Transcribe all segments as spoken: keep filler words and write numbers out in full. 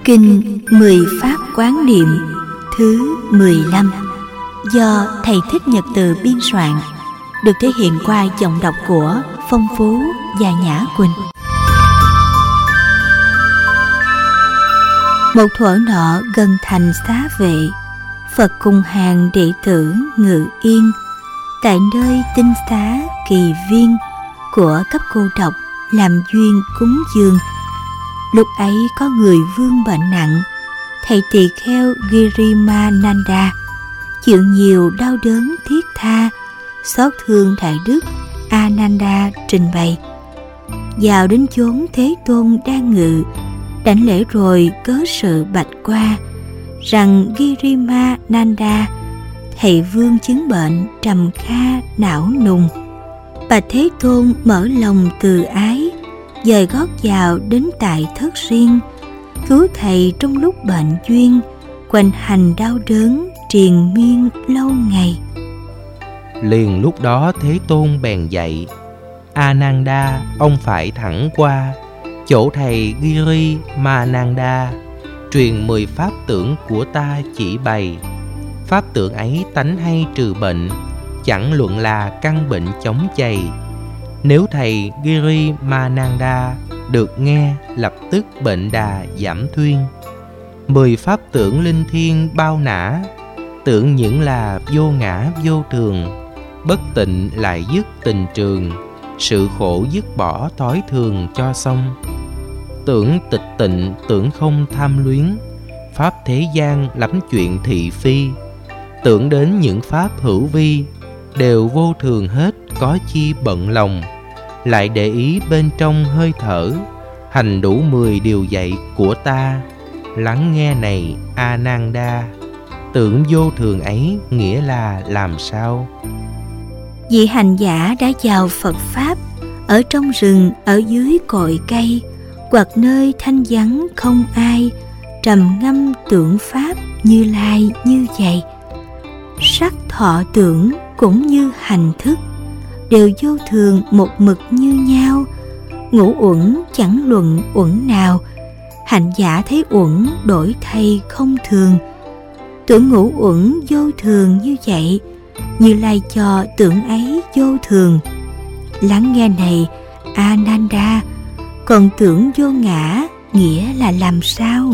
Kinh Mười Pháp Quán Niệm thứ mười lăm do Thầy Thích Nhật Từ biên soạn, được thể hiện qua giọng đọc của Phong Phú và Nhã Quỳnh. Một thuở nọ gần thành Xá Vệ, Phật cùng hàng đệ tử ngự yên tại nơi tinh xá Kỳ Viên của cấp cô độc làm duyên cúng dường. Lúc ấy có người vương bệnh nặng, thầy tỳ kheo Girimananda chịu nhiều đau đớn thiết tha, xót thương đại đức Ananda trình bày. Vào đến chốn Thế Tôn đang ngự, đảnh lễ rồi cớ sự bạch qua rằng Girimananda, thầy vương chứng bệnh trầm kha não nùng. Bạch Thế Tôn mở lòng từ ái, dời gót vào đến tại thất riêng, cứu thầy trong lúc bệnh duyên, quanh hành đau đớn triền miên lâu ngày. Liền lúc đó Thế Tôn bèn dạy: Ananda, ông phải thẳng qua chỗ thầy Girimananda, truyền mười pháp tưởng của ta chỉ bày. Pháp tưởng ấy tánh hay trừ bệnh, chẳng luận là căn bệnh chóng chày. Nếu thầy Girimananda được nghe, lập tức bệnh đà giảm thuyên. Mười pháp tưởng linh thiêng bao nã, tưởng những là vô ngã vô thường. Bất tịnh lại dứt tình trường, sự khổ dứt bỏ thói thường cho xong. Tưởng tịch tịnh, tưởng không tham luyến, pháp thế gian lắm chuyện thị phi. Tưởng đến những pháp hữu vi, đều vô thường hết, có chi bận lòng. Lại để ý bên trong hơi thở, hành đủ mười điều dạy của ta. Lắng nghe này Ananda, tưởng vô thường ấy nghĩa là làm sao? Vị hành giả đã vào Phật Pháp, ở trong rừng, ở dưới cội cây, hoặc nơi thanh vắng không ai, trầm ngâm tưởng Pháp Như Lai như vậy. Sắc thọ tưởng cũng như hành thức, đều vô thường một mực như nhau. Ngũ uẩn chẳng luận uẩn nào, hành giả thấy uẩn đổi thay không thường. Tưởng ngũ uẩn vô thường như vậy, Như Lai cho tưởng ấy vô thường. Lắng nghe này Ananda, còn tưởng vô ngã nghĩa là làm sao?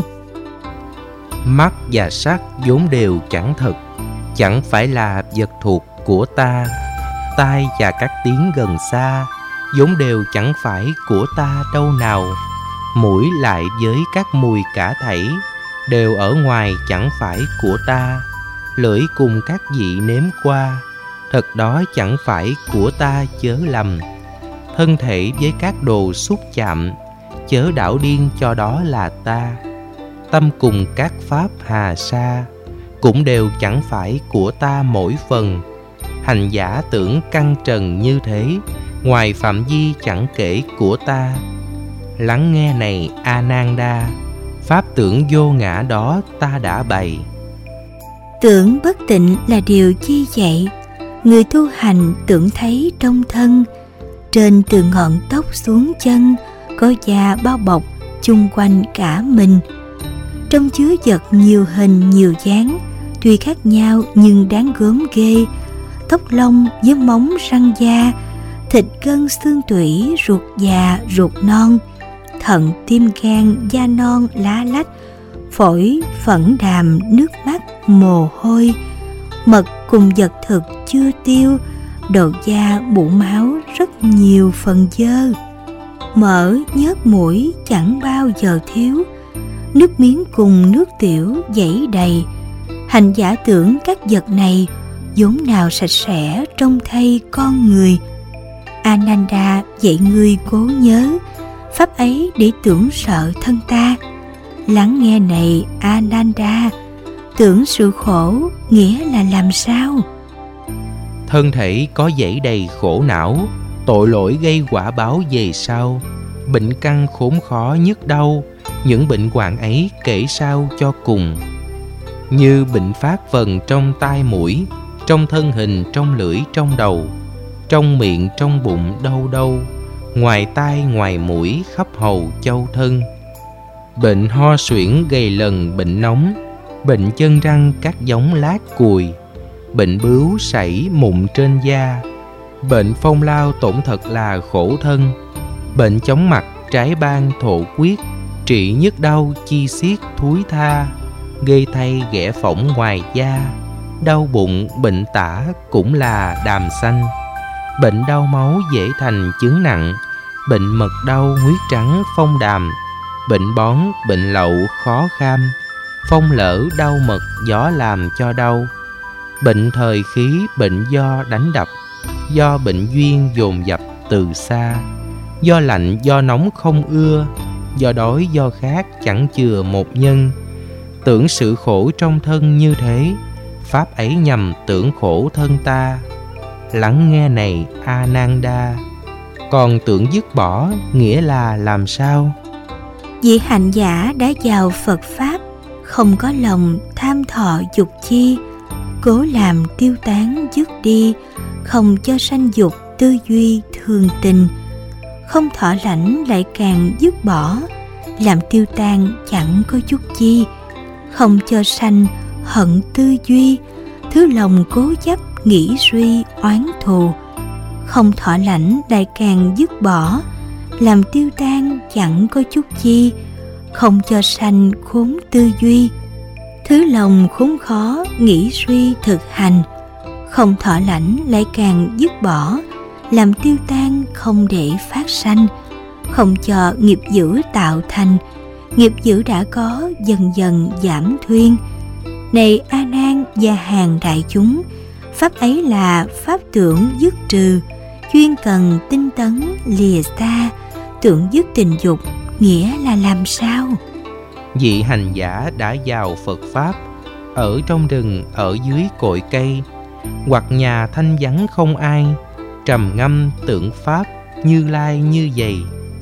Mắt và sắc vốn đều chẳng thật, chẳng phải là vật thuộc của ta. Tai và các tiếng gần xa vốn đều chẳng phải của ta đâu nào. Mũi lại với các mùi cả thảy, đều ở ngoài chẳng phải của ta. Lưỡi cùng các vị nếm qua, thật đó chẳng phải của ta chớ lầm. Thân thể với các đồ xúc chạm, chớ đảo điên cho đó là ta. Tâm cùng các pháp hà sa, cũng đều chẳng phải của ta mỗi phần. Hành giả tưởng căn trần như thế, ngoài phạm vi chẳng kể của ta. Lắng nghe này Ananda, pháp tưởng vô ngã đó ta đã bày. Tưởng bất tịnh là điều chi vậy? Người tu hành tưởng thấy trong thân, trên từ ngọn tóc xuống chân, có da bao bọc chung quanh cả mình. Trong chứa vật nhiều hình nhiều dáng, tuy khác nhau nhưng đáng gớm ghê. Tóc lông với móng răng da, thịt gân xương tủy, ruột già ruột non, thận tim gan da non lá lách, phổi phẫn đàm nước mắt mồ hôi, mật cùng vật thực chưa tiêu, đầu da bụ máu rất nhiều phần dơ. Mỡ nhớt mũi chẳng bao giờ thiếu, nước miếng cùng nước tiểu dãy đầy. Hành giả tưởng các vật này vốn nào sạch sẽ trông thay con người. Ananda dạy ngươi cố nhớ pháp ấy để tưởng sợ thân ta. Lắng nghe này Ananda, tưởng sự khổ nghĩa là làm sao? Thân thể có dẫy đầy khổ não, tội lỗi gây quả báo về sau. Bệnh căn khốn khó nhức đau, những bệnh hoạn ấy kể sao cho cùng. Như bệnh phát vần trong tai mũi, trong thân hình, trong lưỡi, trong đầu, trong miệng, trong bụng đâu đâu, ngoài tai, ngoài mũi, khắp hầu châu thân. bệnh ho suyễn gầy lần bệnh nóng, bệnh chân răng các giống lát cùi, bệnh bướu sảy mụn trên da, bệnh phong lao tổn thật là khổ thân, bệnh chóng mặt trái ban thổ quyết, trị nhức đau chi xiết thúi tha, gây thay ghẻ phỏng ngoài da, đau bụng bệnh tả cũng là đàm xanh, bệnh đau máu dễ thành chứng nặng, bệnh mật đau huyết trắng phong đàm, bệnh bón bệnh lậu khó kham, phong lỡ đau mật gió làm cho đau, bệnh thời khí bệnh do đánh đập, do bệnh duyên dồn dập từ xa, do lạnh do nóng không ưa, do đói do khát chẳng chừa một nhân. Tưởng sự khổ trong thân như thế, pháp ấy nhằm tưởng khổ thân ta. Lắng nghe này Ananda. Còn tưởng dứt bỏ nghĩa là làm sao? Vị hạnh giả đã vào Phật Pháp, không có lòng tham thọ dục chi, cố làm tiêu tán dứt đi, không cho sanh dục tư duy thường tình, không thọ lãnh lại càng dứt bỏ, làm tiêu tan chẳng có chút chi, không cho sanh hận tư duy, thứ lòng cố chấp nghĩ suy oán thù, không thọ lãnh lại càng dứt bỏ, làm tiêu tan chẳng có chút chi, không cho sanh khốn tư duy, thứ lòng khốn khó nghĩ suy thực hành, không thọ lãnh lại càng dứt bỏ, làm tiêu tan không để phát sanh, không cho nghiệp dữ tạo thành, nghiệp dữ đã có dần dần giảm thuyên. Này A Nan và hàng đại chúng, pháp ấy là pháp tưởng dứt trừ, chuyên cần tinh tấn lìa xa. Tưởng dứt tình dục nghĩa là làm sao? Vị hành giả đã vào Phật Pháp, ở trong rừng, ở dưới cội cây, hoặc nhà thanh vắng không ai, trầm ngâm tưởng Pháp Như Lai như vậy.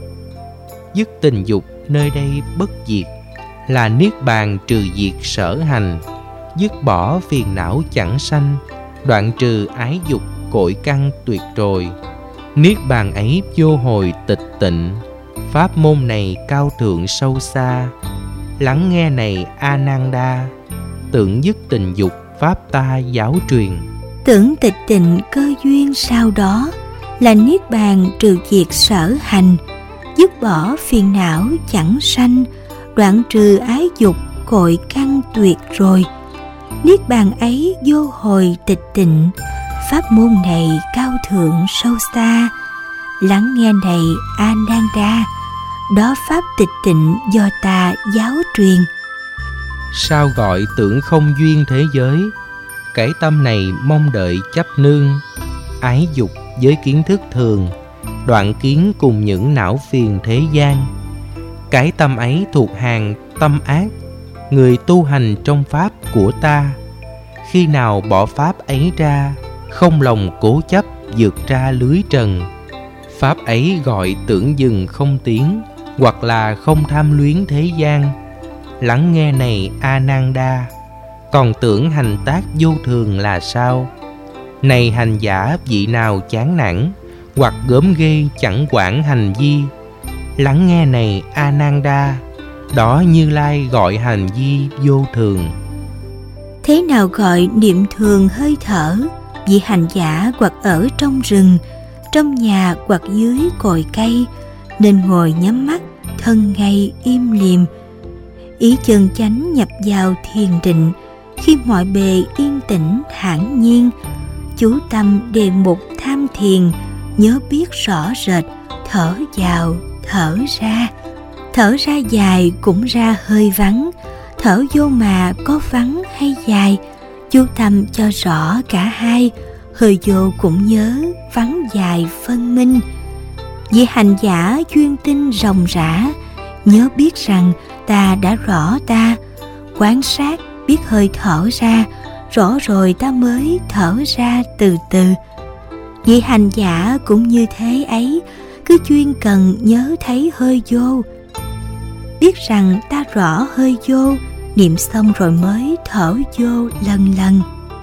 Dứt tình dục nơi đây bất diệt, là niết bàn trừ diệt sở hành, dứt bỏ phiền não chẳng sanh, đoạn trừ ái dục cội căn tuyệt rồi. Niết bàn ấy vô hồi tịch tịnh, pháp môn này cao thượng sâu xa. Lắng nghe này Ananda, tưởng dứt tình dục pháp ta giáo truyền. Tưởng tịch tịnh cơ duyên sau đó, là niết bàn trừ diệt sở hành, dứt bỏ phiền não chẳng sanh, đoạn trừ ái dục cội căn tuyệt rồi. Niết bàn ấy vô hồi tịch tịnh, pháp môn này cao thượng sâu xa. Lắng nghe này Ananda, đó pháp tịch tịnh do ta giáo truyền. Sao gọi tưởng không duyên thế giới? Cái tâm này mong đợi chấp nương, ái dục với kiến thức thường, đoạn kiến cùng những não phiền thế gian. Cái tâm ấy thuộc hàng tâm ác, người tu hành trong pháp của ta. Khi nào bỏ pháp ấy ra, không lòng cố chấp vượt ra lưới trần, pháp ấy gọi tưởng dừng không tiến, hoặc là không tham luyến thế gian. Lắng nghe này Ananda, còn tưởng hành tác vô thường là sao? Này hành giả vị nào chán nản, hoặc gớm ghê chẳng quản hành vi. Lắng nghe này Ananda, đó Như Lai gọi hành vi vô thường. Thế nào gọi niệm thường hơi thở? Vị hành giả hoặc ở trong rừng, trong nhà hoặc dưới cội cây, nên ngồi nhắm mắt, thân ngay im lìm. Ý chân chánh nhập vào thiền định, khi mọi bề yên tĩnh thản nhiên. Chú tâm đề mục tham thiền, nhớ biết rõ rệt, thở vào, thở ra. Thở ra dài cũng ra hơi vắng, thở vô mà có vắng hay dài. Chú tâm cho rõ cả hai, hơi vô cũng nhớ, vắng dài phân minh. Vị hành giả chuyên tinh ròng rã, nhớ biết rằng ta đã rõ ta. Quan sát biết hơi thở ra, rõ rồi ta mới thở ra từ từ. Vị hành giả cũng như thế ấy, cứ chuyên cần nhớ thấy hơi vô. Biết rằng ta rõ hơi vô, niệm xong rồi mới thở vô lần lần.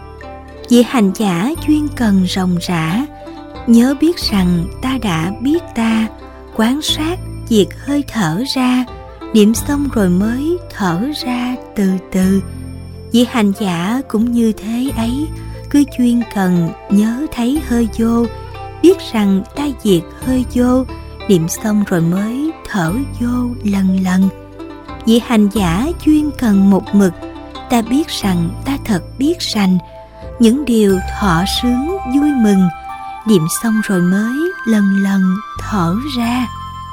Vị hành giả chuyên cần ròng rã, nhớ biết rằng ta đã biết ta. Quán sát việc hơi thở ra, niệm xong rồi mới thở ra từ từ. Vị hành giả cũng như thế ấy, cứ chuyên cần nhớ thấy hơi vô, biết rằng ta diệt hơi vô, niệm xong rồi mới thở vô lần lần. Vị hành giả chuyên cần một mực, ta biết rằng ta thật biết rành những điều thọ sướng vui mừng, niệm xong rồi mới lần lần thở ra.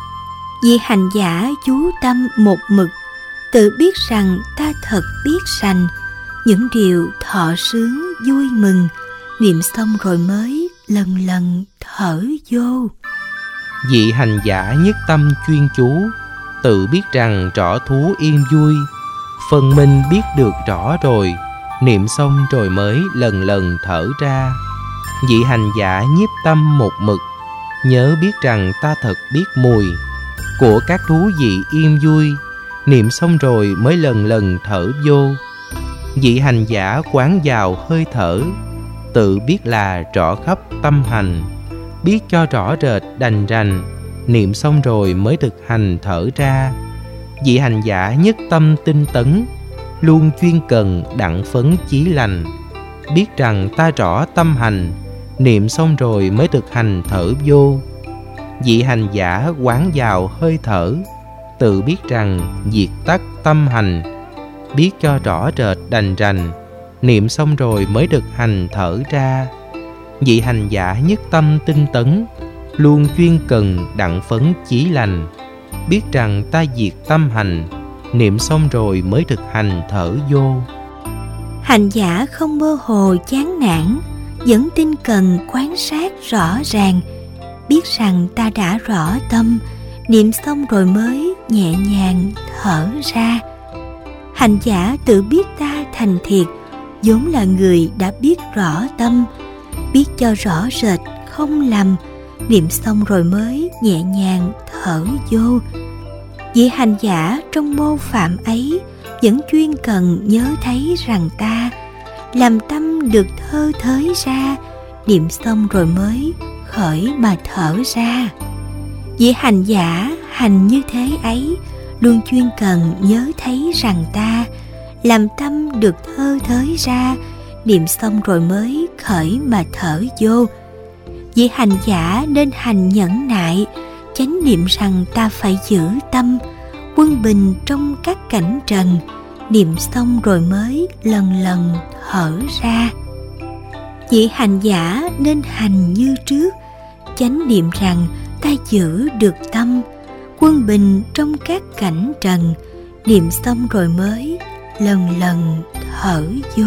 Vị hành giả chú tâm một mực, tự biết rằng ta thật biết rành những điều thọ sướng vui mừng, niệm xong rồi mới lần lần thở vô. Vị hành giả nhất tâm chuyên chú, tự biết rằng rõ thú yên vui, phần mình biết được rõ rồi, niệm xong rồi mới lần lần thở ra. Vị hành giả nhiếp tâm một mực, nhớ biết rằng ta thật biết mùi của các thú vị yên vui, niệm xong rồi mới lần lần thở vô. Vị hành giả quán vào hơi thở, tự biết là rõ khắp tâm hành, biết cho rõ rệt đành rành, niệm xong rồi mới thực hành thở ra. Vị hành giả nhất tâm tinh tấn, luôn chuyên cần đặng phấn chí lành, biết rằng ta rõ tâm hành, niệm xong rồi mới thực hành thở vô. Vị hành giả quán vào hơi thở, tự biết rằng diệt tắt tâm hành, biết cho rõ rệt đành rành, niệm xong rồi mới thực hành thở ra. Vị hành giả nhất tâm tinh tấn, luôn chuyên cần đặng phấn chí lành, biết rằng ta diệt tâm hành, niệm xong rồi mới thực hành thở vô. Hành giả không mơ hồ chán nản, vẫn tinh cần quan sát rõ ràng, biết rằng ta đã rõ tâm, niệm xong rồi mới nhẹ nhàng thở ra. Hành giả tự biết ta thành thiệt, vốn là người đã biết rõ tâm, biết cho rõ rệt không lầm, niệm xong rồi mới nhẹ nhàng thở vô. Vị hành giả trong mô phạm ấy vẫn chuyên cần nhớ thấy rằng ta làm tâm được thơ thới ra, niệm xong rồi mới khởi mà thở ra. Vị hành giả hành như thế ấy luôn chuyên cần nhớ thấy rằng ta làm tâm được thơ thới ra, niệm xong rồi mới khởi mà thở vô. Vị hành giả nên hành nhẫn nại, chánh niệm rằng ta phải giữ tâm quân bình trong các cảnh trần, niệm xong rồi mới lần lần thở ra. Vị hành giả nên hành như trước, chánh niệm rằng ta giữ được tâm quân bình trong các cảnh trần, niệm xong rồi mới lần lần thở vô.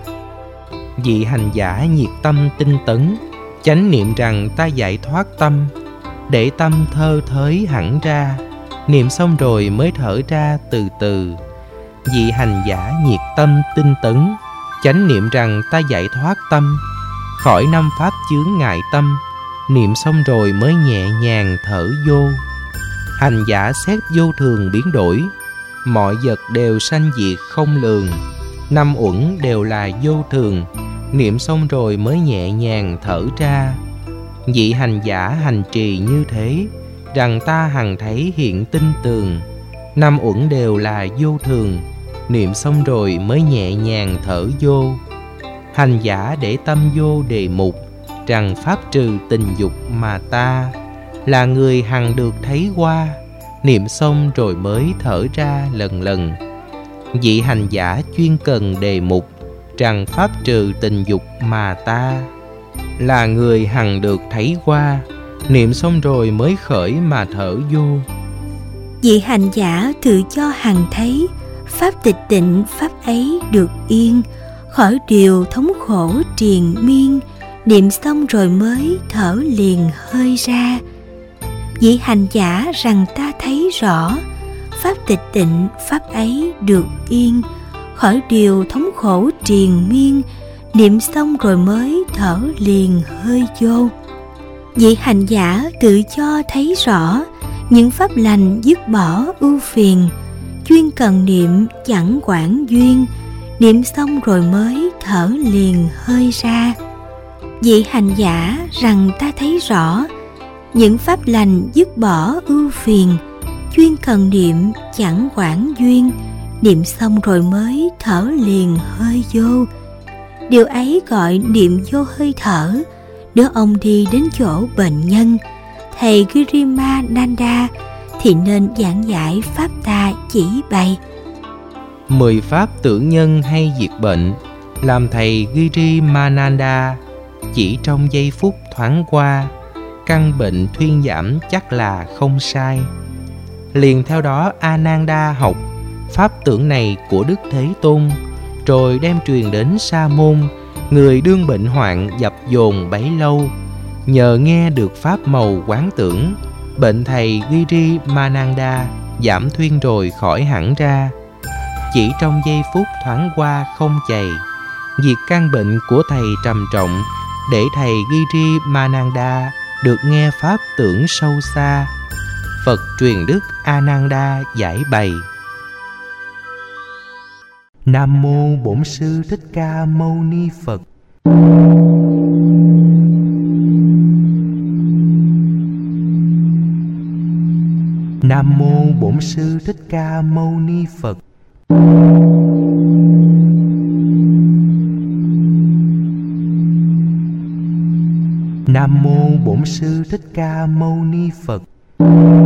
Vị hành giả nhiệt tâm tinh tấn, chánh niệm rằng ta giải thoát tâm, để tâm thơ thới hẳn ra, niệm xong rồi mới thở ra từ từ. Vị hành giả nhiệt tâm tinh tấn, chánh niệm rằng ta giải thoát tâm, khỏi năm pháp chướng ngại tâm, niệm xong rồi mới nhẹ nhàng thở vô. Hành giả xét vô thường biến đổi, mọi vật đều sanh diệt không lường, năm uẩn đều là vô thường, niệm xong rồi mới nhẹ nhàng thở ra. Vị hành giả hành trì như thế, rằng ta hằng thấy hiện tinh tường, năm uẩn đều là vô thường, niệm xong rồi mới nhẹ nhàng thở vô. Hành giả để tâm vô đề mục, rằng pháp trừ tình dục mà ta, là người hằng được thấy qua, niệm xong rồi mới thở ra lần lần. Vị hành giả chuyên cần đề mục, rằng pháp trừ tình dục mà ta, là người hằng được thấy qua, niệm xong rồi mới khởi mà thở vô. Vị hành giả tự cho hằng thấy, pháp tịch tịnh pháp ấy được yên, khỏi điều thống khổ triền miên, niệm xong rồi mới thở liền hơi ra. Vị hành giả rằng ta thấy rõ, pháp tịch tịnh pháp ấy được yên, khỏi điều thống khổ triền miên, niệm xong rồi mới thở liền hơi vô. Vị hành giả tự cho thấy rõ, những pháp lành dứt bỏ ưu phiền, chuyên cần niệm chẳng quản duyên, niệm xong rồi mới thở liền hơi ra. Vị hành giả rằng ta thấy rõ, những pháp lành dứt bỏ ưu phiền, chuyên cần niệm chẳng quản duyên, niệm xong rồi mới thở liền hơi vô. Điều ấy gọi niệm vô hơi thở. Nếu ông đi đến chỗ bệnh nhân, thầy Girimananda thì nên giảng giải pháp ta chỉ bày. Mười pháp tưởng nhân hay diệt bệnh làm thầy Girimananda chỉ trong giây phút thoáng qua, căn bệnh thuyên giảm chắc là không sai. Liền theo đó Ananda học pháp tưởng này của Đức Thế Tôn, rồi đem truyền đến Sa môn, người đương bệnh hoạn dập dồn bấy lâu. Nhờ nghe được pháp màu quán tưởng, bệnh thầy Girimananda giảm thuyên rồi khỏi hẳn ra. Chỉ trong giây phút thoáng qua không chày, diệt căn bệnh của thầy trầm trọng, để thầy Girimananda được nghe pháp tưởng sâu xa. Phật truyền Đức Ananda giải bày. Nam mô Bổn Sư Thích Ca Mâu Ni Phật. Nam mô Bổn Sư Thích Ca Mâu Ni Phật. Nam mô Bổn Sư Thích Ca Mâu Ni Phật.